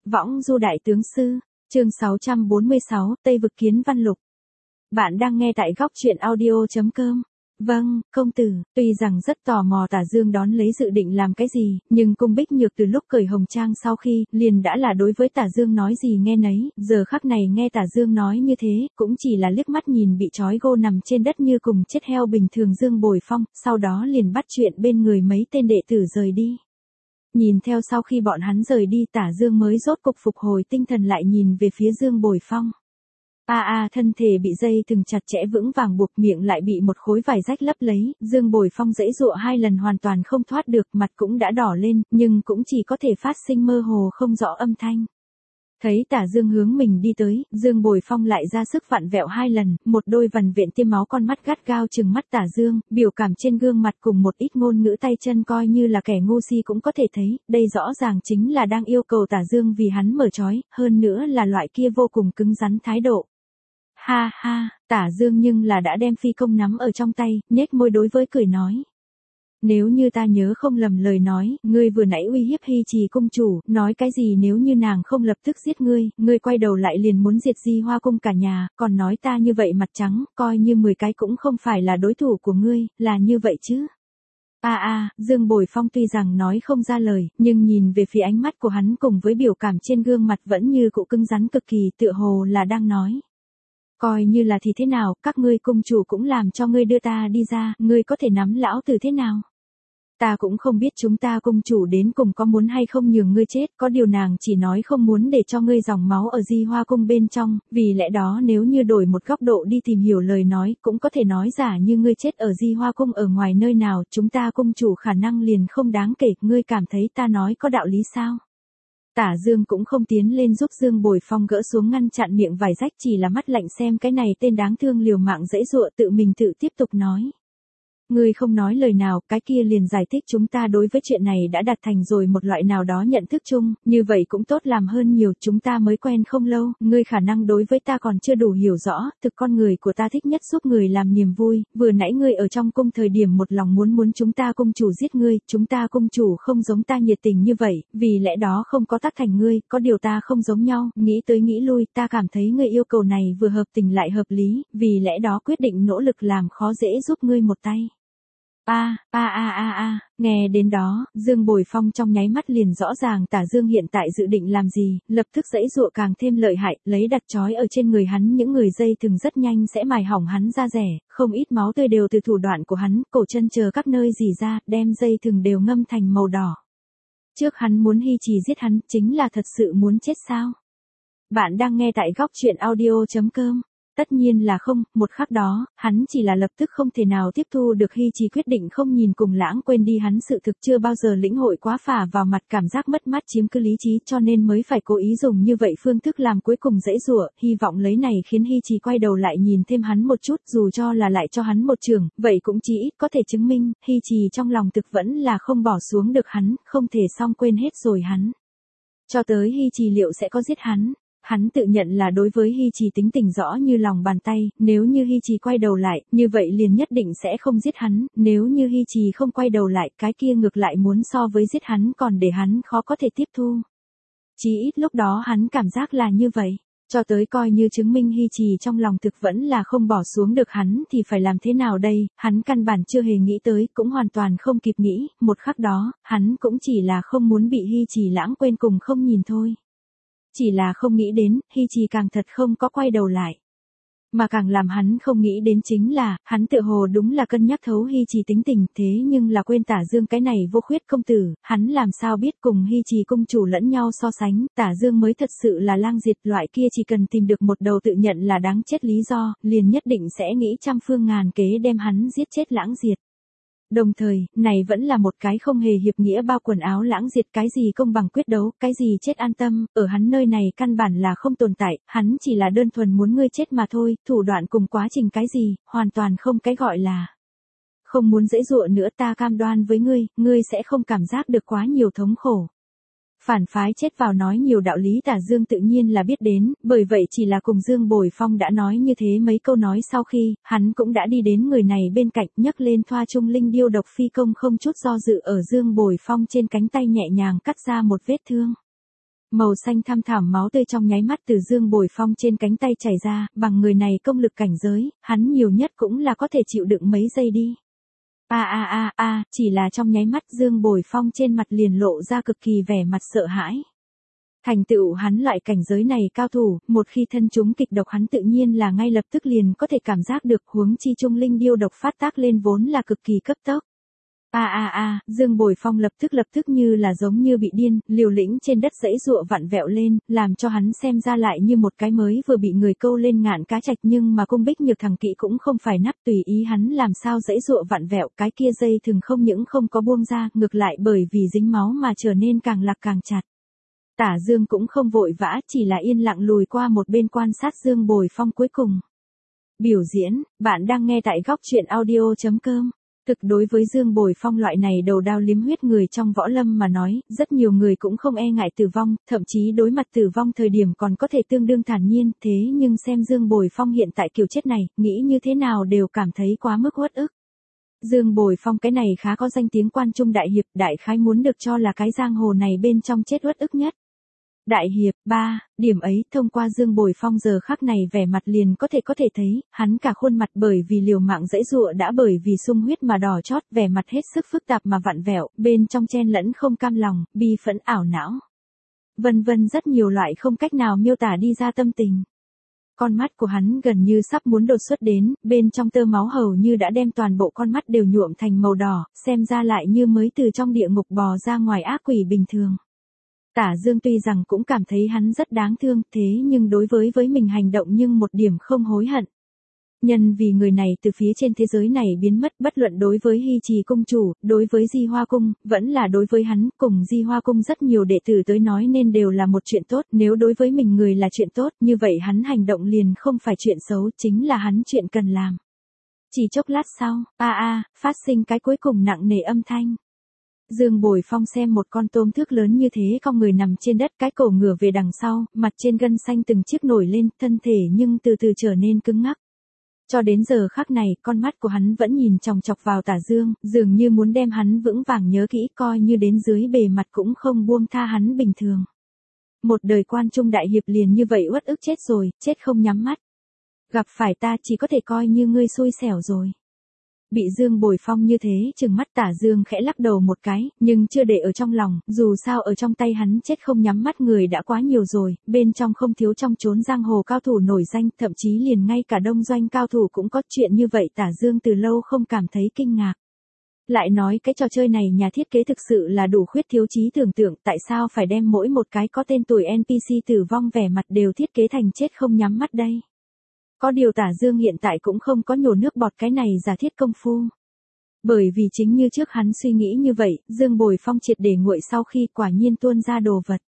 Võng du đại tướng sư, chương 646, Tây vực Kiến Văn Lục. Bạn đang nghe tại góc truyện audio.com. Vâng, công tử, tuy rằng rất tò mò Tả Dương đón lấy dự định làm cái gì, nhưng Cung Bích Nhược từ lúc cởi hồng trang sau khi, liền đã là đối với Tả Dương nói gì nghe nấy, giờ khắc này nghe Tả Dương nói như thế, cũng chỉ là liếc mắt nhìn bị trói gô nằm trên đất như cùng chết heo bình thường Dương Bồi Phong, sau đó liền bắt chuyện bên người mấy tên đệ tử rời đi. Nhìn theo sau khi bọn hắn rời đi Tả Dương mới rốt cục phục hồi tinh thần lại nhìn về phía Dương Bồi Phong. Thân thể bị dây thừng chặt chẽ vững vàng buộc, miệng lại bị một khối vải rách lấp lấy, Dương Bồi Phong giãy giụa 2 lần hoàn toàn không thoát được, mặt cũng đã đỏ lên, nhưng cũng chỉ có thể phát sinh mơ hồ không rõ âm thanh. Thấy Tả Dương hướng mình đi tới, Dương Bồi Phong lại ra sức vặn vẹo 2 lần, một đôi vằn vện tiêm máu con mắt gắt gao trừng mắt Tả Dương, biểu cảm trên gương mặt cùng một ít ngôn ngữ tay chân coi như là kẻ ngu si cũng có thể thấy, đây rõ ràng chính là đang yêu cầu Tả Dương vì hắn mở trói, hơn nữa là loại kia vô cùng cứng rắn thái độ. Ha ha, Tả Dương nhưng là đã đem phi công nắm ở trong tay, nhếch môi đối với cười nói. Nếu như ta nhớ không lầm lời nói, ngươi vừa nãy uy hiếp Hy Trì cung chủ, nói cái gì nếu như nàng không lập tức giết ngươi quay đầu lại liền muốn diệt Di Hoa cung cả nhà, còn nói ta như vậy mặt trắng, coi như 10 cái cũng không phải là đối thủ của ngươi, là như vậy chứ. Dương Bồi Phong tuy rằng nói không ra lời, nhưng nhìn về phía ánh mắt của hắn cùng với biểu cảm trên gương mặt vẫn như cụ cứng rắn cực kỳ, tựa hồ là đang nói. Coi như là thì thế nào, các ngươi cung chủ cũng làm cho ngươi đưa ta đi ra, ngươi có thể nắm lão tử thế nào? Ta cũng không biết chúng ta cung chủ đến cùng có muốn hay không nhường ngươi chết, có điều nàng chỉ nói không muốn để cho ngươi dòng máu ở Di Hoa cung bên trong, vì lẽ đó nếu như đổi một góc độ đi tìm hiểu lời nói, cũng có thể nói giả như ngươi chết ở Di Hoa cung ở ngoài nơi nào, chúng ta cung chủ khả năng liền không đáng kể, ngươi cảm thấy ta nói có đạo lý sao? Tả Dương cũng không tiến lên giúp Dương Bồi Phong gỡ xuống ngăn chặn miệng vải rách, chỉ là mắt lạnh xem cái này tên đáng thương liều mạng giãy giụa, tự mình tự tiếp tục nói. Ngươi không nói lời nào, cái kia liền giải thích chúng ta đối với chuyện này đã đạt thành rồi một loại nào đó nhận thức chung, như vậy cũng tốt làm hơn nhiều, chúng ta mới quen không lâu, ngươi khả năng đối với ta còn chưa đủ hiểu rõ, thực con người của ta thích nhất giúp người làm niềm vui, vừa nãy ngươi ở trong cung thời điểm một lòng muốn chúng ta cung chủ giết ngươi, chúng ta cung chủ không giống ta nhiệt tình như vậy, vì lẽ đó không có tác thành ngươi, có điều ta không giống nhau, nghĩ tới nghĩ lui, ta cảm thấy ngươi yêu cầu này vừa hợp tình lại hợp lý, vì lẽ đó quyết định nỗ lực làm khó dễ giúp ngươi một tay. Nghe đến đó, Dương Bồi Phong trong nháy mắt liền rõ ràng Tả Dương hiện tại dự định làm gì, lập tức giãy giụa càng thêm lợi hại, lấy đặt trói ở trên người hắn những người dây thừng rất nhanh sẽ mài hỏng hắn da rẻ, không ít máu tươi đều từ thủ đoạn của hắn, cổ chân chờ các nơi rỉ ra, đem dây thừng đều ngâm thành màu đỏ. Trước hắn muốn Hy Trì giết hắn, chính là thật sự muốn chết sao? Bạn đang nghe tại góc truyện audio.com. Tất nhiên là không, một khắc đó, hắn chỉ là lập tức không thể nào tiếp thu được Hy Trì quyết định không nhìn cùng lãng quên đi hắn sự thực chưa bao giờ lĩnh hội quá phả vào mặt cảm giác mất mát chiếm cứ lý trí cho nên mới phải cố ý dùng như vậy phương thức làm cuối cùng giãy giụa, hy vọng lấy này khiến Hy Trì quay đầu lại nhìn thêm hắn một chút dù cho là lại cho hắn một trường, vậy cũng chỉ ít có thể chứng minh, Hy Trì trong lòng thực vẫn là không bỏ xuống được hắn, không thể xong quên hết rồi hắn. Cho tới Hy Trì liệu sẽ có giết hắn? Hắn tự nhận là đối với Hy Trì tính tình rõ như lòng bàn tay, nếu như Hy Trì quay đầu lại, như vậy liền nhất định sẽ không giết hắn, nếu như Hy Trì không quay đầu lại, cái kia ngược lại muốn so với giết hắn còn để hắn khó có thể tiếp thu. Chỉ ít lúc đó hắn cảm giác là như vậy. Cho tới coi như chứng minh Hy Trì trong lòng thực vẫn là không bỏ xuống được hắn thì phải làm thế nào đây, hắn căn bản chưa hề nghĩ tới, cũng hoàn toàn không kịp nghĩ, một khắc đó, hắn cũng chỉ là không muốn bị Hy Trì lãng quên cùng không nhìn thôi. Chỉ là không nghĩ đến, Hy Trì càng thật không có quay đầu lại. Mà càng làm hắn không nghĩ đến chính là, hắn tự hồ đúng là cân nhắc thấu Hy Trì tính tình, thế nhưng là quên Tả Dương cái này vô khuyết công tử, hắn làm sao biết cùng Hy Trì cung chủ lẫn nhau so sánh, Tả Dương mới thật sự là lang diệt, loại kia chỉ cần tìm được một đầu tự nhận là đáng chết lý do, liền nhất định sẽ nghĩ trăm phương ngàn kế đem hắn giết chết lãng diệt. Đồng thời, này vẫn là một cái không hề hiệp nghĩa bao quần áo lãng diệt, cái gì công bằng quyết đấu, cái gì chết an tâm, ở hắn nơi này căn bản là không tồn tại, hắn chỉ là đơn thuần muốn ngươi chết mà thôi, thủ đoạn cùng quá trình cái gì, hoàn toàn không cái gọi là. Không muốn giãy giụa nữa, ta cam đoan với ngươi sẽ không cảm giác được quá nhiều thống khổ. Phản phái chết vào nói nhiều đạo lý Tả Dương tự nhiên là biết đến, bởi vậy chỉ là cùng Dương Bồi Phong đã nói như thế mấy câu nói sau khi, hắn cũng đã đi đến người này bên cạnh nhấc lên thoa trung linh điêu độc phi công không chút do dự ở Dương Bồi Phong trên cánh tay nhẹ nhàng cắt ra một vết thương. Màu xanh thăm thẳm máu tươi trong nháy mắt từ Dương Bồi Phong trên cánh tay chảy ra, bằng người này công lực cảnh giới, hắn nhiều nhất cũng là có thể chịu đựng mấy giây đi. Chỉ là trong nháy mắt Dương Bồi Phong trên mặt liền lộ ra cực kỳ vẻ mặt sợ hãi. Thành tựu hắn loại cảnh giới này cao thủ, một khi thân chúng kịch độc hắn tự nhiên là ngay lập tức liền có thể cảm giác được, huống chi trung linh điêu độc phát tác lên vốn là cực kỳ cấp tốc. Dương Bồi Phong lập tức như là giống như bị điên, liều lĩnh trên đất giãy giụa vặn vẹo lên, làm cho hắn xem ra lại như một cái mới vừa bị người câu lên ngạn cá trạch, nhưng mà cung Bích Nhược thằng kỵ cũng không phải nắp tùy ý hắn làm sao giãy giụa vặn vẹo, cái kia dây thừng không những không có buông ra, ngược lại bởi vì dính máu mà trở nên càng lạc càng chặt. Tả Dương cũng không vội vã, chỉ là yên lặng lùi qua một bên quan sát Dương Bồi Phong cuối cùng. Biểu diễn, bạn đang nghe tại góc truyện audio.com. Thực đối với Dương Bồi Phong loại này đầu đao liếm huyết người trong võ lâm mà nói, rất nhiều người cũng không e ngại tử vong, thậm chí đối mặt tử vong thời điểm còn có thể tương đương thản nhiên, thế nhưng xem Dương Bồi Phong hiện tại kiểu chết này, nghĩ như thế nào đều cảm thấy quá mức uất ức. Dương Bồi Phong cái này khá có danh tiếng quan trung đại hiệp, đại khái muốn được cho là cái giang hồ này bên trong chết uất ức nhất. Đại hiệp, điểm ấy, thông qua Dương Bồi Phong giờ khắc này vẻ mặt liền có thể thấy, hắn cả khuôn mặt bởi vì liều mạng giãy giụa đã bởi vì sung huyết mà đỏ chót, vẻ mặt hết sức phức tạp mà vặn vẹo, bên trong chen lẫn không cam lòng, bi phẫn ảo não. Vân vân rất nhiều loại không cách nào miêu tả đi ra tâm tình. Con mắt của hắn gần như sắp muốn đột xuất đến, bên trong tơ máu hầu như đã đem toàn bộ con mắt đều nhuộm thành màu đỏ, xem ra lại như mới từ trong địa ngục bò ra ngoài ác quỷ bình thường. Tả Dương tuy rằng cũng cảm thấy hắn rất đáng thương, thế nhưng đối với mình hành động nhưng một điểm không hối hận. Nhân vì người này từ phía trên thế giới này biến mất, bất luận đối với Hy Trì cung chủ, đối với Di Hoa cung, vẫn là đối với hắn, cùng Di Hoa cung rất nhiều đệ tử tới nói nên đều là một chuyện tốt, nếu đối với mình người là chuyện tốt, như vậy hắn hành động liền không phải chuyện xấu, chính là hắn chuyện cần làm. Chỉ chốc lát sau, phát sinh cái cuối cùng nặng nề âm thanh. Dương Bồi Phong xem một con tôm thước lớn như thế cong người nằm trên đất, cái cổ ngửa về đằng sau, mặt trên gân xanh từng chiếc nổi lên, thân thể nhưng từ từ trở nên cứng ngắc. Cho đến giờ khắc này, con mắt của hắn vẫn nhìn chòng chọc vào Tả Dương, dường như muốn đem hắn vững vàng nhớ kỹ, coi như đến dưới bề mặt cũng không buông tha hắn bình thường. Một đời quan trung đại hiệp liền như vậy uất ức chết rồi, chết không nhắm mắt. Gặp phải ta chỉ có thể coi như ngươi xui xẻo rồi. Bị Dương Bồi Phong như thế trừng mắt, Tả Dương khẽ lắc đầu một cái, nhưng chưa để ở trong lòng, dù sao ở trong tay hắn chết không nhắm mắt người đã quá nhiều rồi, bên trong không thiếu trong chốn giang hồ cao thủ nổi danh, thậm chí liền ngay cả đông doanh cao thủ cũng có chuyện như vậy, Tả Dương từ lâu không cảm thấy kinh ngạc. Lại nói cái trò chơi này nhà thiết kế thực sự là đủ khuyết thiếu trí tưởng tượng, tại sao phải đem mỗi một cái có tên tuổi NPC tử vong vẻ mặt đều thiết kế thành chết không nhắm mắt đây? Có điều Tả Dương hiện tại cũng không có nhổ nước bọt cái này giả thiết công phu. Bởi vì chính như trước hắn suy nghĩ như vậy, Dương Bồi Phong triệt để nguội sau khi quả nhiên tuôn ra đồ vật.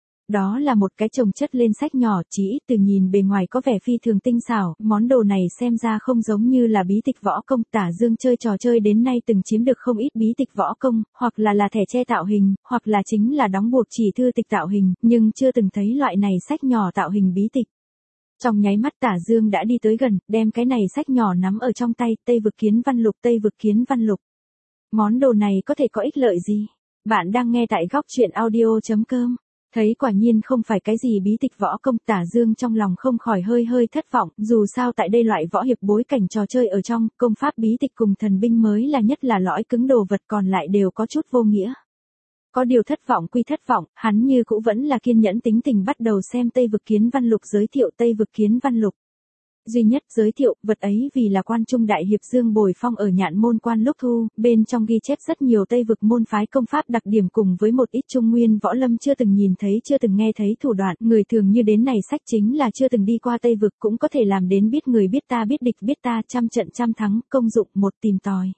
Đó là một cái chồng chất lên sách nhỏ, chỉ ít từ nhìn bề ngoài có vẻ phi thường tinh xảo, món đồ này xem ra không giống như là bí tịch võ công. Tả Dương chơi trò chơi đến nay từng chiếm được không ít bí tịch võ công, hoặc là thẻ tre tạo hình, hoặc là chính là đóng buộc chỉ thư tịch tạo hình, nhưng chưa từng thấy loại này sách nhỏ tạo hình bí tịch. Trong nháy mắt Tả Dương đã đi tới gần, đem cái này sách nhỏ nắm ở trong tay, Tây Vực Kiến Văn Lục, Tây Vực Kiến Văn Lục. Món đồ này có thể có ích lợi gì? Bạn đang nghe tại góc truyện audio.com. Thấy quả nhiên không phải cái gì bí tịch võ công, Tả Dương trong lòng không khỏi hơi thất vọng, dù sao tại đây loại võ hiệp bối cảnh trò chơi ở trong, công pháp bí tịch cùng thần binh mới là nhất là lõi cứng, đồ vật còn lại đều có chút vô nghĩa. Có điều thất vọng quy thất vọng, hắn như cũ vẫn là kiên nhẫn tính tình bắt đầu xem Tây Vực Kiến Văn Lục, giới thiệu Tây Vực Kiến Văn Lục. Duy nhất giới thiệu, vật ấy vì là quan trung đại hiệp Dương Bồi Phong ở Nhạn Môn Quan lúc thu, bên trong ghi chép rất nhiều Tây Vực môn phái công pháp đặc điểm cùng với một ít trung nguyên võ lâm chưa từng nhìn thấy chưa từng nghe thấy thủ đoạn, người thường như đến này sách chính là chưa từng đi qua Tây Vực cũng có thể làm đến biết người biết ta biết địch biết ta, trăm trận trăm thắng, công dụng một tìm tòi.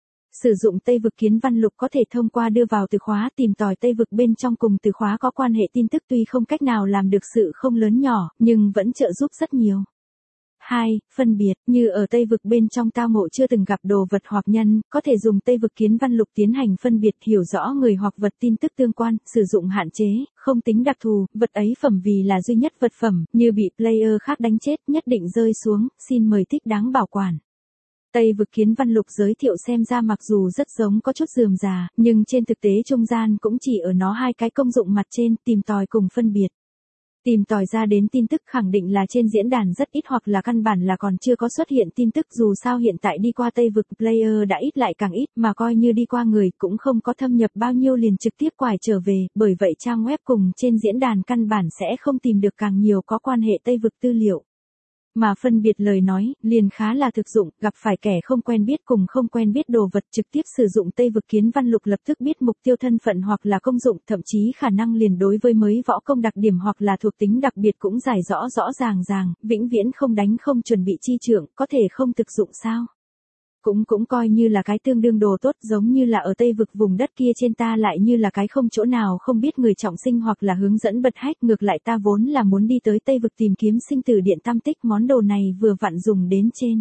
Sử dụng Tây Vực Kiến Văn Lục có thể thông qua đưa vào từ khóa tìm tòi Tây Vực bên trong cùng từ khóa có quan hệ tin tức, tuy không cách nào làm được sự không lớn nhỏ, nhưng vẫn trợ giúp rất nhiều. 2. Phân biệt, như ở Tây Vực bên trong tao ngộ chưa từng gặp đồ vật hoặc nhân, có thể dùng Tây Vực Kiến Văn Lục tiến hành phân biệt, hiểu rõ người hoặc vật tin tức tương quan, sử dụng hạn chế, không tính đặc thù, vật ấy phẩm vì là duy nhất vật phẩm, như bị player khác đánh chết, nhất định rơi xuống, xin mời thích đáng bảo quản. Tây vực kiến văn lục giới thiệu xem ra mặc dù rất giống có chút rườm rà, nhưng trên thực tế trung gian cũng chỉ ở nó hai cái công dụng mặt trên, tìm tòi cùng phân biệt. Tìm tòi ra đến tin tức khẳng định là trên diễn đàn rất ít hoặc là căn bản là còn chưa có xuất hiện tin tức, dù sao hiện tại đi qua Tây vực player đã ít lại càng ít, mà coi như đi qua người cũng không có thâm nhập bao nhiêu liền trực tiếp quải trở về, bởi vậy trang web cùng trên diễn đàn căn bản sẽ không tìm được càng nhiều có quan hệ Tây vực tư liệu. Mà phân biệt lời nói, liền khá là thực dụng, gặp phải kẻ không quen biết cùng không quen biết đồ vật trực tiếp sử dụng Tây vực kiến văn lục lập tức biết mục tiêu thân phận hoặc là công dụng, thậm chí khả năng liền đối với mới võ công đặc điểm hoặc là thuộc tính đặc biệt cũng giải rõ rõ ràng, vĩnh viễn không đánh không chuẩn bị chi trưởng, có thể không thực dụng sao? Cũng coi như là cái tương đương đồ tốt, giống như là ở Tây vực vùng đất kia trên ta lại như là cái không chỗ nào không biết người trọng sinh hoặc là hướng dẫn bật hách, ngược lại ta vốn là muốn đi tới Tây vực tìm kiếm sinh tử điện tam tích, món đồ này vừa vặn dùng đến trên.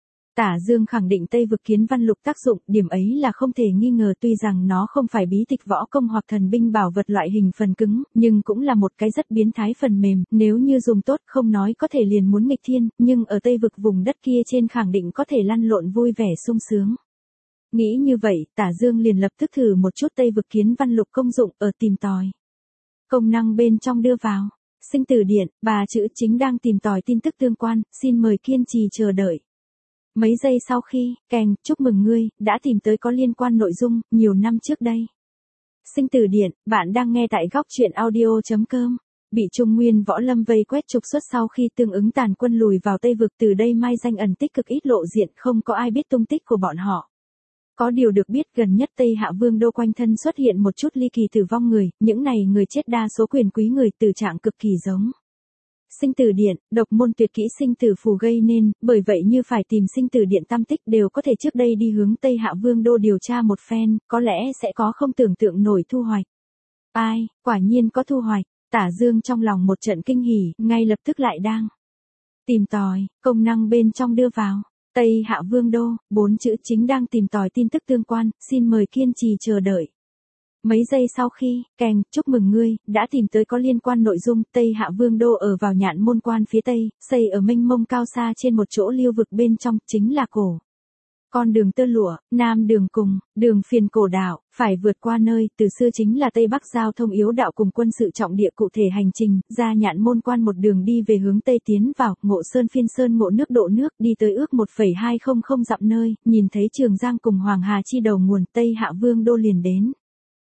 Tả Dương khẳng định Tây vực kiến văn lục tác dụng, điểm ấy là không thể nghi ngờ, tuy rằng nó không phải bí tịch võ công hoặc thần binh bảo vật loại hình phần cứng, nhưng cũng là một cái rất biến thái phần mềm, nếu như dùng tốt không nói có thể liền muốn nghịch thiên, nhưng ở Tây vực vùng đất kia trên khẳng định có thể lăn lộn vui vẻ sung sướng. Nghĩ như vậy, Tả Dương liền lập tức thử một chút Tây vực kiến văn lục công dụng ở tìm tòi. Công năng bên trong đưa vào, sinh tử điện, 3 chữ chính đang tìm tòi tin tức tương quan, xin mời kiên trì chờ đợi. Mấy giây sau khi, kèng, chúc mừng ngươi, đã tìm tới có liên quan nội dung, nhiều năm trước đây. Sinh tử điện, bạn đang nghe tại góc truyện audio.com. Bị Trung Nguyên Võ Lâm vây quét trục xuất sau khi tương ứng tàn quân lùi vào Tây vực, từ đây mai danh ẩn tích cực ít lộ diện, không có ai biết tung tích của bọn họ. Có điều được biết gần nhất Tây Hạ Vương đô quanh thân xuất hiện một chút ly kỳ tử vong người, những này người chết đa số quyền quý người, tử trạng cực kỳ giống. Sinh tử điện, độc môn tuyệt kỹ sinh tử phù gây nên, bởi vậy như phải tìm sinh tử điện tam tích đều có thể trước đây đi hướng Tây Hạ Vương đô điều tra một phen, có lẽ sẽ có không tưởng tượng nổi thu hoạch. Ai, quả nhiên có thu hoạch, Tả Dương trong lòng một trận kinh hỉ, ngay lập tức lại đang tìm tòi, công năng bên trong đưa vào, Tây Hạ Vương đô, 4 chữ chính đang tìm tòi tin tức tương quan, xin mời kiên trì chờ đợi. Mấy giây sau khi, kèng, chúc mừng ngươi, đã tìm tới có liên quan nội dung, Tây Hạ Vương đô ở vào nhạn môn quan phía Tây, xây ở mênh mông cao xa trên một chỗ liêu vực bên trong, chính là cổ. Con đường tơ lụa, nam đường cùng, đường phiền cổ đạo, phải vượt qua nơi, từ xưa chính là Tây Bắc giao thông yếu đạo cùng quân sự trọng địa, cụ thể hành trình, ra nhạn môn quan một đường đi về hướng Tây tiến vào, Ngộ Sơn phiên sơn ngộ nước độ nước, đi tới ước 1,200 dặm nơi, nhìn thấy Trường Giang cùng Hoàng Hà chi đầu nguồn, Tây Hạ Vương đô liền đến.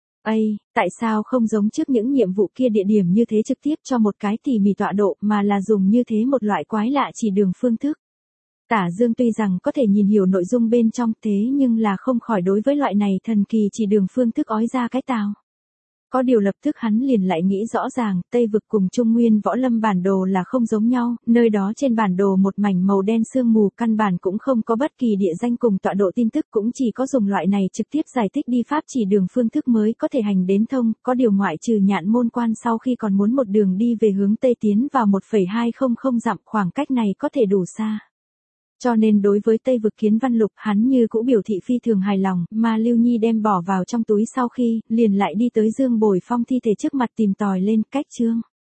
Tại sao không giống trước những nhiệm vụ kia địa điểm như thế trực tiếp cho một cái tỉ mỉ tọa độ mà là dùng như thế một loại quái lạ chỉ đường phương thức? Tả Dương tuy rằng có thể nhìn hiểu nội dung bên trong thế nhưng là không khỏi đối với loại này thần kỳ chỉ đường phương thức ói ra cái tào. Có điều lập tức hắn liền lại nghĩ rõ ràng, Tây vực cùng Trung Nguyên Võ Lâm bản đồ là không giống nhau, nơi đó trên bản đồ một mảnh màu đen sương mù, căn bản cũng không có bất kỳ địa danh cùng tọa độ tin tức, cũng chỉ có dùng loại này trực tiếp giải thích đi pháp chỉ đường phương thức mới có thể hành đến thông, có điều ngoại trừ nhạn môn quan sau khi còn muốn một đường đi về hướng Tây tiến vào 1,200 dặm, khoảng cách này có thể đủ xa. Cho nên đối với Tây vực kiến văn lục hắn như cũ biểu thị phi thường hài lòng, mà Lưu Nhi đem bỏ vào trong túi sau khi, liền lại đi tới Dương Bồi Phong thi thể trước mặt tìm tòi lên, cách chương.